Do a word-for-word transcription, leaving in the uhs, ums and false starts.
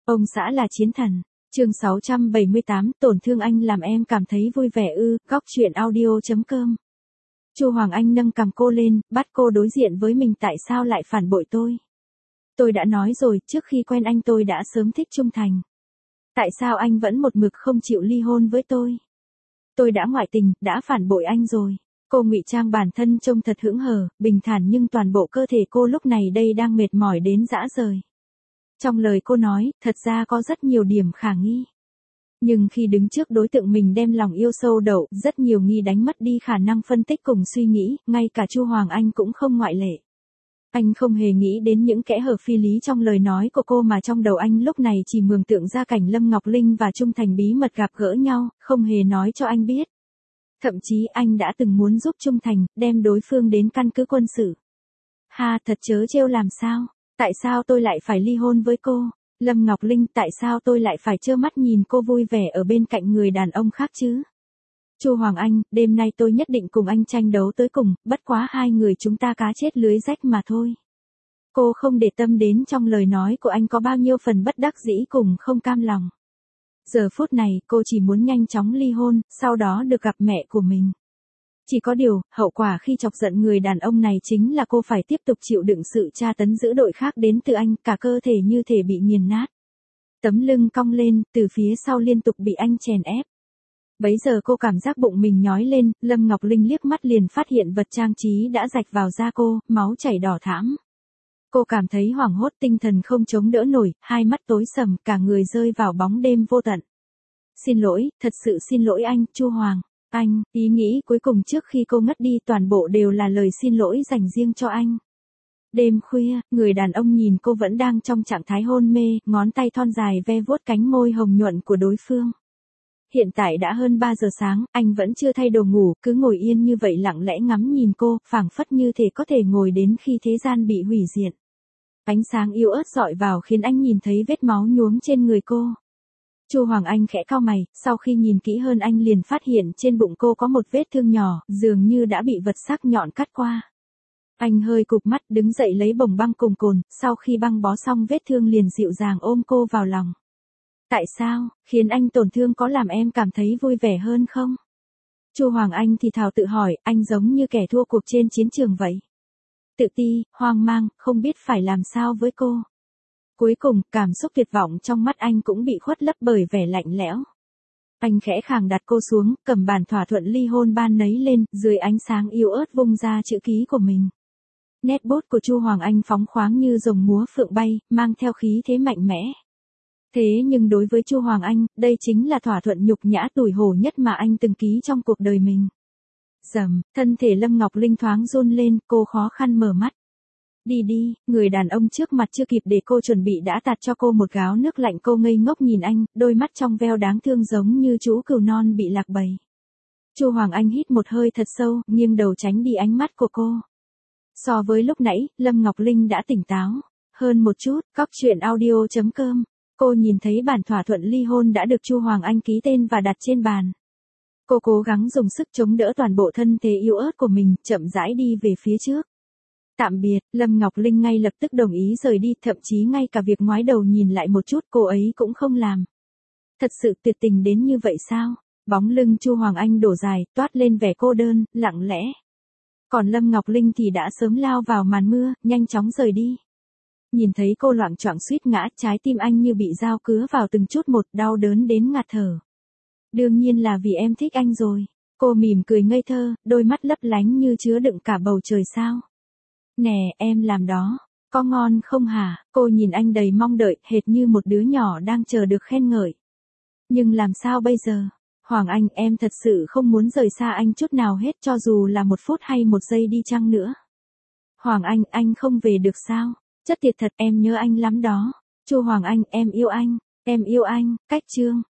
Ông xã là chiến thần. Chương sáu trăm bảy mươi tám, tổn thương anh làm em cảm thấy vui vẻ ư? Góc truyện audio chấm com. Chu Hoàng Anh nâng cằm cô lên, bắt cô đối diện với mình. Tại sao lại phản bội tôi? Tôi đã nói rồi, trước khi quen anh tôi đã sớm thích trung thành. Tại sao anh vẫn một mực không chịu ly hôn với tôi? Tôi đã ngoại tình, đã phản bội anh rồi. Cô ngụy trang bản thân trông thật hững hờ, bình thản, nhưng toàn bộ cơ thể cô lúc này đây đang mệt mỏi đến rã rời. Trong lời cô nói, thật ra có rất nhiều điểm khả nghi. Nhưng khi đứng trước đối tượng mình đem lòng yêu sâu đậu, rất nhiều nghi đánh mất đi khả năng phân tích cùng suy nghĩ, ngay cả Chu Hoàng Anh cũng không ngoại lệ. Anh không hề nghĩ đến những kẽ hở phi lý trong lời nói của cô, mà trong đầu anh lúc này chỉ mường tượng ra cảnh Lâm Ngọc Linh và Trung Thành bí mật gặp gỡ nhau, không hề nói cho anh biết. Thậm chí anh đã từng muốn giúp Trung Thành, đem đối phương đến căn cứ quân sự. Ha, thật trớ trêu làm sao? Tại sao tôi lại phải ly hôn với cô? Lâm Ngọc Linh, tại sao tôi lại phải trơ mắt nhìn cô vui vẻ ở bên cạnh người đàn ông khác chứ? Chu Hoàng Anh, đêm nay tôi nhất định cùng anh tranh đấu tới cùng, bất quá hai người chúng ta cá chết lưới rách mà thôi. Cô không để tâm đến trong lời nói của anh có bao nhiêu phần bất đắc dĩ cùng không cam lòng. Giờ phút này, cô chỉ muốn nhanh chóng ly hôn, sau đó được gặp mẹ của mình. Chỉ có điều, hậu quả khi chọc giận người đàn ông này chính là cô phải tiếp tục chịu đựng sự tra tấn dữ dội khác đến từ anh, cả cơ thể như thể bị nghiền nát. Tấm lưng cong lên, từ phía sau liên tục bị anh chèn ép. Bấy giờ cô cảm giác bụng mình nhói lên, Lâm Ngọc Linh liếc mắt liền phát hiện vật trang trí đã rạch vào da cô, máu chảy đỏ thẫm. Cô cảm thấy hoảng hốt, tinh thần không chống đỡ nổi, hai mắt tối sầm, cả người rơi vào bóng đêm vô tận. Xin lỗi, thật sự xin lỗi anh, Chu Hoàng. Anh, ý nghĩ cuối cùng trước khi cô ngất đi toàn bộ đều là lời xin lỗi dành riêng cho anh. Đêm khuya, người đàn ông nhìn cô vẫn đang trong trạng thái hôn mê, ngón tay thon dài ve vuốt cánh môi hồng nhuận của đối phương. Hiện tại đã hơn ba giờ sáng, anh vẫn chưa thay đồ ngủ, cứ ngồi yên như vậy lặng lẽ ngắm nhìn cô, phảng phất như thể có thể ngồi đến khi thế gian bị hủy diệt. Ánh sáng yếu ớt dọi vào khiến anh nhìn thấy vết máu nhuốm trên người cô. Chu Hoàng Anh khẽ cau mày, sau khi nhìn kỹ hơn anh liền phát hiện trên bụng cô có một vết thương nhỏ, dường như đã bị vật sắc nhọn cắt qua. Anh hơi cụp mắt, đứng dậy lấy bồng băng cùng cồn, sau khi băng bó xong vết thương liền dịu dàng ôm cô vào lòng. Tại sao, khiến anh tổn thương có làm em cảm thấy vui vẻ hơn không? Chu Hoàng Anh thì thào tự hỏi, anh giống như kẻ thua cuộc trên chiến trường vậy. Tự ti, hoang mang, không biết phải làm sao với cô. Cuối cùng, cảm xúc tuyệt vọng trong mắt anh cũng bị khuất lấp bởi vẻ lạnh lẽo. Anh khẽ khàng đặt cô xuống, cầm bản thỏa thuận ly hôn ban nấy lên, dưới ánh sáng yếu ớt vung ra chữ ký của mình. Nét bút của Chu Hoàng Anh phóng khoáng như rồng múa phượng bay, mang theo khí thế mạnh mẽ. Thế nhưng đối với Chu Hoàng Anh, đây chính là thỏa thuận nhục nhã tủi hổ nhất mà anh từng ký trong cuộc đời mình. Rầm, thân thể Lâm Ngọc Linh thoáng run lên, cô khó khăn mở mắt. Đi đi, người đàn ông trước mặt chưa kịp để cô chuẩn bị đã tạt cho cô một gáo nước lạnh. Cô ngây ngốc nhìn anh, đôi mắt trong veo đáng thương giống như chú cừu non bị lạc bầy. Chu Hoàng Anh hít một hơi thật sâu, nghiêng đầu tránh đi ánh mắt của cô. So với lúc nãy, Lâm Ngọc Linh đã tỉnh táo hơn một chút. Góc truyện audio chấm com. Cô nhìn thấy bản thỏa thuận ly hôn đã được Chu Hoàng Anh ký tên và đặt trên bàn. Cô cố gắng dùng sức chống đỡ toàn bộ thân thể yếu ớt của mình, chậm rãi đi về phía trước. Tạm biệt, Lâm Ngọc Linh ngay lập tức đồng ý rời đi, thậm chí ngay cả việc ngoái đầu nhìn lại một chút cô ấy cũng không làm. Thật sự tuyệt tình đến như vậy sao? Bóng lưng Chu Hoàng Anh đổ dài, toát lên vẻ cô đơn, lặng lẽ. Còn Lâm Ngọc Linh thì đã sớm lao vào màn mưa, nhanh chóng rời đi. Nhìn thấy cô loạng choạng suýt ngã, trái tim anh như bị dao cứa vào từng chút một, đau đớn đến ngạt thở. Đương nhiên là vì em thích anh rồi. Cô mỉm cười ngây thơ, đôi mắt lấp lánh như chứa đựng cả bầu trời sao. Nè, em làm đó, có ngon không hả? Cô nhìn anh đầy mong đợi, hệt như một đứa nhỏ đang chờ được khen ngợi. Nhưng làm sao bây giờ? Hoàng Anh, em thật sự không muốn rời xa anh chút nào hết, cho dù là một phút hay một giây đi chăng nữa. Hoàng Anh, anh không về được sao? Chất thiệt thật, em nhớ anh lắm đó. Chu Hoàng Anh, em yêu anh, em yêu anh. Cách chương